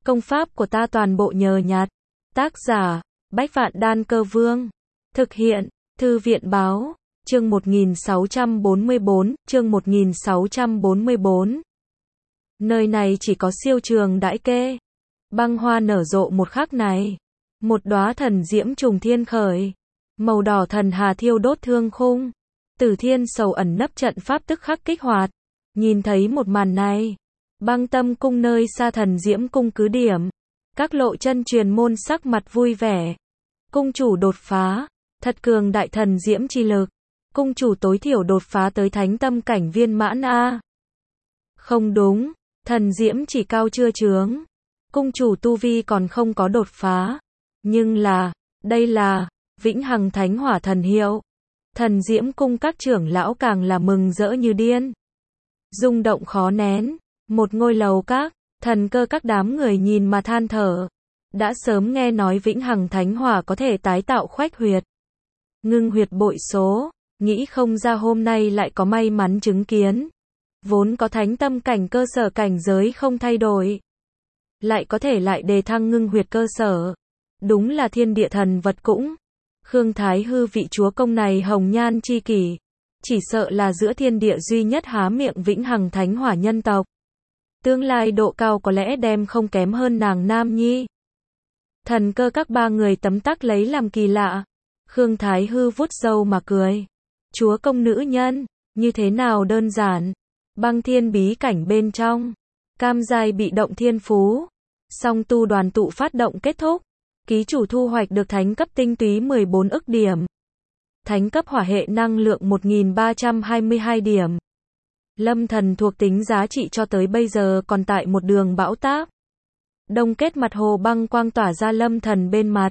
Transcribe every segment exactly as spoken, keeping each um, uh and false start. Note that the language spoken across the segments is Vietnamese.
Công pháp của ta toàn bộ nhờ nhặt. Tác giả, Bách Vạn Đan Cơ Vương. Thực hiện, Thư viện báo, chương một nghìn sáu trăm bốn mươi bốn, chương một nghìn sáu trăm bốn mươi bốn. Nơi này chỉ có siêu trường đãi kê. Băng hoa nở rộ một khắc này. Một đóa thần diễm trùng thiên khởi. Màu đỏ thần hà thiêu đốt thương khung. Tử thiên sầu ẩn nấp trận pháp tức khắc kích hoạt. Nhìn thấy một màn này. Băng tâm cung nơi xa thần diễm cung cứ điểm. Các lộ chân truyền môn sắc mặt vui vẻ. Cung chủ đột phá. Thật cường đại thần diễm chi lực. Cung chủ tối thiểu đột phá tới thánh tâm cảnh viên mãn A. Không đúng. Thần diễm chỉ cao chưa chướng. Cung chủ tu vi còn không có đột phá. Nhưng là, đây là, vĩnh hằng thánh hỏa thần hiệu. Thần diễm cung các trưởng lão càng là mừng rỡ như điên. Rung động khó nén. Một ngôi lầu các, thần cơ các đám người nhìn mà than thở. Đã sớm nghe nói vĩnh hằng thánh hỏa có thể tái tạo khoách huyệt. Ngưng huyệt bội số, nghĩ không ra hôm nay lại có may mắn chứng kiến. Vốn có thánh tâm cảnh cơ sở cảnh giới không thay đổi. Lại có thể lại đề thăng ngưng huyệt cơ sở. Đúng là thiên địa thần vật cũng. Khương Thái Hư vị chúa công này hồng nhan chi kỷ. Chỉ sợ là giữa thiên địa duy nhất há miệng vĩnh hằng thánh hỏa nhân tộc. Tương lai độ cao có lẽ đem không kém hơn nàng Nam Nhi. Thần cơ các ba người tấm tắc lấy làm kỳ lạ. Khương Thái Hư vuốt râu mà cười. Chúa công nữ nhân, như thế nào đơn giản. Băng thiên bí cảnh bên trong. Cam giai bị động thiên phú. Song tu đoàn tụ phát động kết thúc. Ký chủ thu hoạch được thánh cấp tinh túy mười bốn ức điểm. Thánh cấp hỏa hệ năng lượng một nghìn ba trăm hai mươi hai điểm. Lâm thần thuộc tính giá trị cho tới bây giờ còn tại một đường bão táp. Đông kết mặt hồ băng quang tỏa ra lâm thần bên mặt.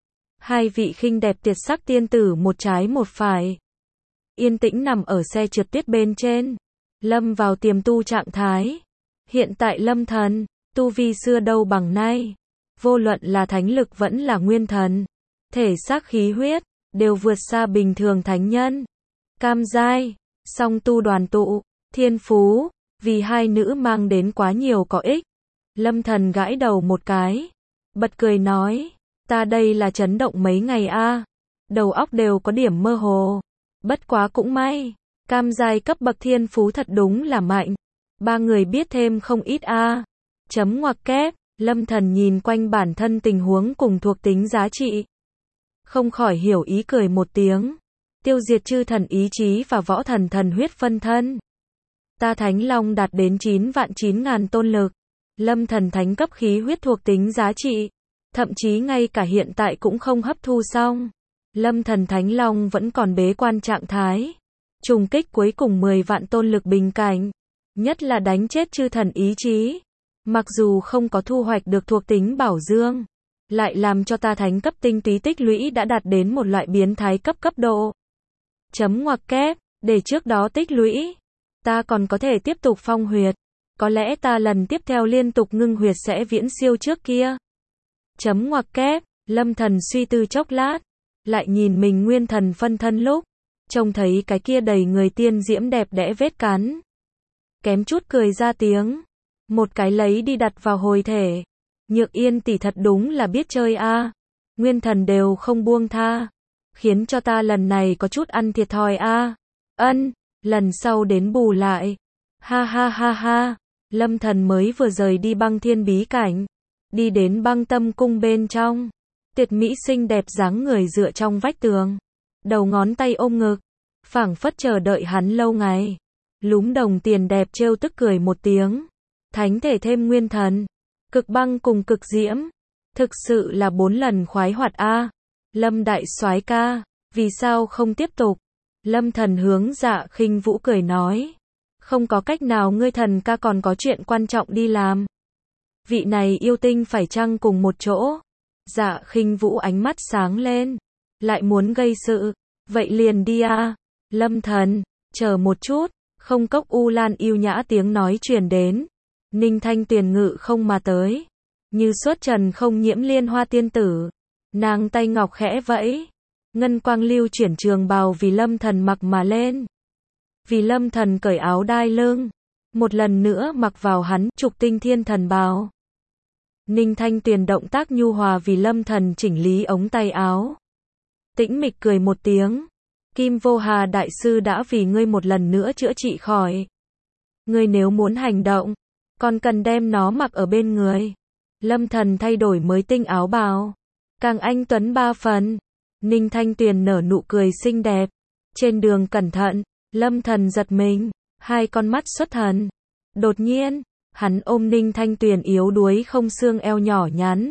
Hai vị khinh đẹp tuyệt sắc tiên tử một trái một phải. Yên tĩnh nằm ở xe trượt tuyết bên trên. Lâm vào tiềm tu trạng thái. Hiện tại lâm thần, tu vi xưa đâu bằng nay. Vô luận là thánh lực vẫn là nguyên thần. Thể xác khí huyết, đều vượt xa bình thường thánh nhân. Cam giai, song tu đoàn tụ. Thiên phú, vì hai nữ mang đến quá nhiều có ích. Lâm thần gãi đầu một cái. Bật cười nói, ta đây là chấn động mấy ngày a, đầu óc đều có điểm mơ hồ. Bất quá cũng may, cam giai cấp bậc thiên phú thật đúng là mạnh. Ba người biết thêm không ít a. Chấm ngoặc kép, lâm thần nhìn quanh bản thân tình huống cùng thuộc tính giá trị. Không khỏi hiểu ý cười một tiếng. Tiêu diệt chư thần ý chí và võ thần thần huyết phân thân. Ta thánh long đạt đến chín vạn chín ngàn tôn lực. Lâm thần thánh cấp khí huyết thuộc tính giá trị. Thậm chí ngay cả hiện tại cũng không hấp thu xong. Lâm thần thánh long vẫn còn bế quan trạng thái. Trùng kích cuối cùng mười vạn tôn lực bình cảnh. Nhất là đánh chết chư thần ý chí. Mặc dù không có thu hoạch được thuộc tính bảo dương. Lại làm cho ta thánh cấp tinh túy tích lũy đã đạt đến một loại biến thái cấp cấp độ. Chấm ngoặc kép, để trước đó tích lũy. Ta còn có thể tiếp tục phong huyệt. Có lẽ ta lần tiếp theo liên tục ngưng huyệt sẽ viễn siêu trước kia. Chấm ngoặc kép, lâm thần suy tư chốc lát. Lại nhìn mình nguyên thần phân thân lúc. Trông thấy cái kia đầy người tiên diễm đẹp đẽ vết cắn. Kém chút cười ra tiếng. Một cái lấy đi đặt vào hồi thể. Nhược Yên tỷ thật đúng là biết chơi a. Nguyên thần đều không buông tha. Khiến cho ta lần này có chút ăn thiệt thòi a. Ân. Lần sau đến bù lại. Ha ha ha ha. Lâm thần mới vừa rời đi băng thiên bí cảnh. Đi đến băng tâm cung bên trong. Tuyệt mỹ xinh đẹp dáng người dựa trong vách tường. Đầu ngón tay ôm ngực. Phảng phất chờ đợi hắn lâu ngày. Lúm đồng tiền đẹp trêu tức cười một tiếng. Thánh thể thêm nguyên thần. Cực băng cùng cực diễm. Thực sự là bốn lần khoái hoạt a. Lâm đại soái ca. Vì sao không tiếp tục? Lâm thần hướng Dạ Khinh Vũ cười nói. Không có cách nào, ngươi thần ca còn có chuyện quan trọng đi làm. Vị này yêu tinh phải chăng cùng một chỗ? Dạ Khinh Vũ ánh mắt sáng lên. Lại muốn gây sự. Vậy liền đi a. Lâm thần, chờ một chút. Không cốc U Lan yêu nhã tiếng nói truyền đến. Ninh Thanh Tuyền ngự không mà tới. Như xuất trần không nhiễm liên hoa tiên tử. Nàng tay ngọc khẽ vẫy. Ngân quang lưu chuyển trường bào vì lâm thần mặc mà lên. Vì lâm thần cởi áo đai lưng. Một lần nữa mặc vào hắn trục tinh thiên thần bào. Ninh Thanh Tuyền động tác nhu hòa vì Lâm Thần chỉnh lý ống tay áo. Tĩnh mịch cười một tiếng. Kim Vô Hà đại sư đã vì ngươi một lần nữa chữa trị khỏi. Ngươi nếu muốn hành động, còn cần đem nó mặc ở bên người. Lâm Thần thay đổi mới tinh áo bào, càng anh tuấn ba phần. Ninh Thanh Tuyền nở nụ cười xinh đẹp. Trên đường cẩn thận, Lâm Thần giật mình, hai con mắt xuất thần. Đột nhiên, hắn ôm Ninh Thanh Tuyền yếu đuối không xương eo nhỏ nhắn.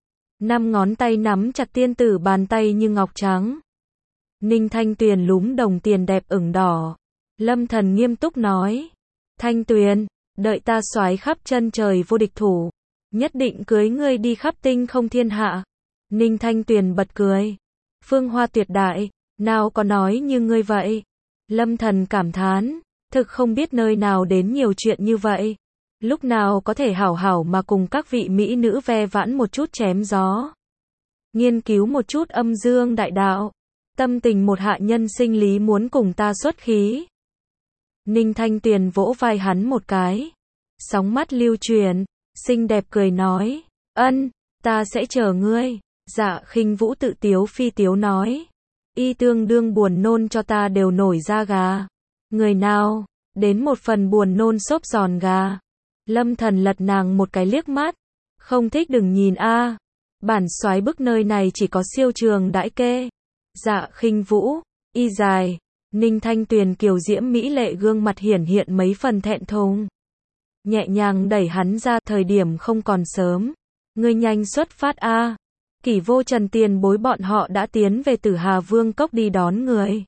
Năm ngón tay nắm chặt tiên tử bàn tay như ngọc trắng. Ninh Thanh Tuyền lúm đồng tiền đẹp ửng đỏ. Lâm Thần nghiêm túc nói. Thanh Tuyền, đợi ta soái khắp chân trời vô địch thủ. Nhất định cưới ngươi đi khắp tinh không thiên hạ. Ninh Thanh Tuyền bật cười. Phương hoa tuyệt đại, nào có nói như ngươi vậy. Lâm Thần cảm thán. Thực không biết nơi nào đến nhiều chuyện như vậy. Lúc nào có thể hảo hảo mà cùng các vị mỹ nữ ve vãn một chút chém gió. Nghiên cứu một chút âm dương đại đạo. Tâm tình một hạ nhân sinh lý muốn cùng ta xuất khí. Ninh Thanh Tuyền vỗ vai hắn một cái. Sóng mắt lưu truyền, xinh đẹp cười nói. Ân, ta sẽ chờ ngươi. Dạ Khinh Vũ tự tiếu phi tiếu nói. Y tương đương buồn nôn cho ta đều nổi da gà. Người nào, đến một phần buồn nôn xốp giòn gà. Lâm Thần lật nàng một cái liếc mắt. Không thích đừng nhìn a. Bản soái bức nơi này chỉ có siêu trường đãi kê. Dạ Khinh Vũ, y dài. Ninh Thanh Tuyền kiều diễm mỹ lệ gương mặt hiển hiện mấy phần thẹn thùng. Nhẹ nhàng đẩy hắn ra, thời điểm không còn sớm. Ngươi nhanh xuất phát a. Kỷ Vô Trần tiền bối bọn họ đã tiến về Tử Hà Vương cốc đi đón người.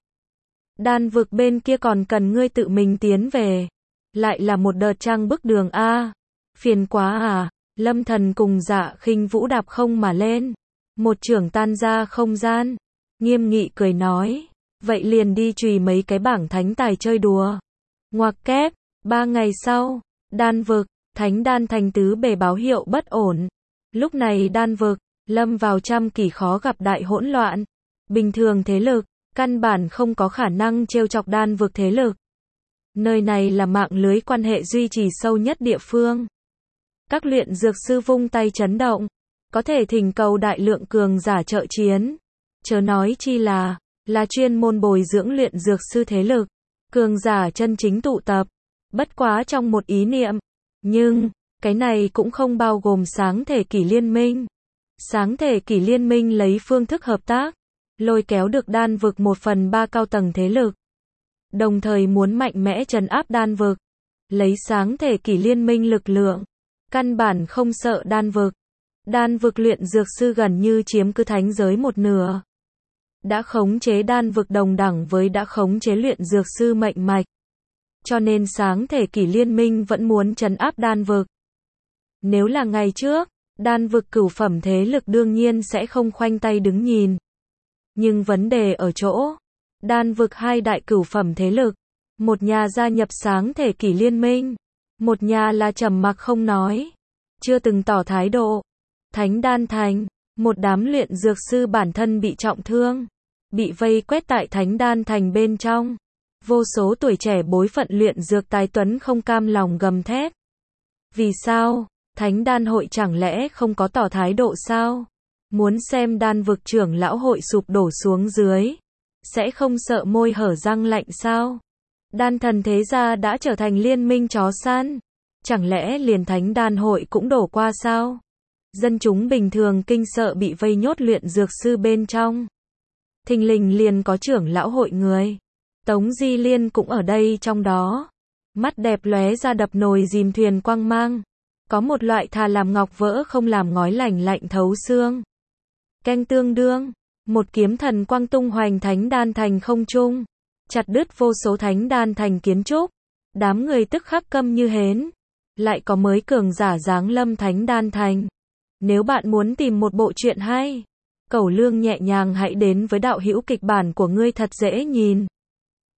Đan vực bên kia còn cần ngươi tự mình tiến về. Lại là một đợt trang bức đường a. Phiền quá à. Lâm Thần cùng Dạ Khinh Vũ đạp không mà lên. Một chưởng tan ra không gian. Nghiêm nghị cười nói. Vậy liền đi chùy mấy cái bảng thánh tài chơi đùa. Ngoặc kép. Ba ngày sau. Đan vực. Thánh đan thành tứ bề báo hiệu bất ổn. Lúc này đan vực. Lâm vào trăm kỳ khó gặp đại hỗn loạn. Bình thường thế lực. Căn bản không có khả năng trêu chọc đan vực thế lực. Nơi này là mạng lưới quan hệ duy trì sâu nhất địa phương. Các luyện dược sư vung tay chấn động. Có thể thỉnh cầu đại lượng cường giả trợ chiến. Chớ nói chi là, là chuyên môn bồi dưỡng luyện dược sư thế lực. Cường giả chân chính tụ tập. Bất quá trong một ý niệm. Nhưng, cái này cũng không bao gồm sáng thể kỷ liên minh. Sáng thể kỷ liên minh lấy phương thức hợp tác. Lôi kéo được đan vực một phần ba cao tầng thế lực. Đồng thời muốn mạnh mẽ trấn áp đan vực. Lấy sáng thể kỷ liên minh lực lượng. Căn bản không sợ đan vực. Đan vực luyện dược sư gần như chiếm cứ thánh giới một nửa. Đã khống chế đan vực đồng đẳng với đã khống chế luyện dược sư mệnh mạch. Cho nên sáng thể kỷ liên minh vẫn muốn trấn áp đan vực. Nếu là ngày trước, đan vực cửu phẩm thế lực đương nhiên sẽ không khoanh tay đứng nhìn. Nhưng vấn đề ở chỗ, đan vực hai đại cửu phẩm thế lực, một nhà gia nhập sáng thể kỷ liên minh, một nhà là trầm mặc không nói, chưa từng tỏ thái độ. Thánh đan thành, một đám luyện dược sư bản thân bị trọng thương, bị vây quét tại thánh đan thành bên trong. Vô số tuổi trẻ bối phận luyện dược tài tuấn không cam lòng gầm thét. Vì sao? Thánh đan hội chẳng lẽ không có tỏ thái độ sao? Muốn xem đan vực trưởng lão hội sụp đổ xuống dưới, sẽ không sợ môi hở răng lạnh sao? Đan thần thế gia đã trở thành liên minh chó săn, chẳng lẽ liền thánh đan hội cũng đổ qua sao? Dân chúng bình thường kinh sợ bị vây nhốt luyện dược sư bên trong. Thình lình liền có trưởng lão hội người. Tống Di Liên cũng ở đây trong đó. Mắt đẹp lóe ra đập nồi dìm thuyền quang mang. Có một loại thà làm ngọc vỡ không làm ngói lành lạnh thấu xương. Canh tương đương, một kiếm thần quang tung hoành thánh đan thành không trung, chặt đứt vô số thánh đan thành kiến trúc. Đám người tức khắc câm như hến. Lại có mới cường giả giáng lâm thánh đan thành. Nếu bạn muốn tìm một bộ truyện hay, Cẩu Lương nhẹ nhàng hãy đến với đạo hữu kịch bản của ngươi thật dễ nhìn.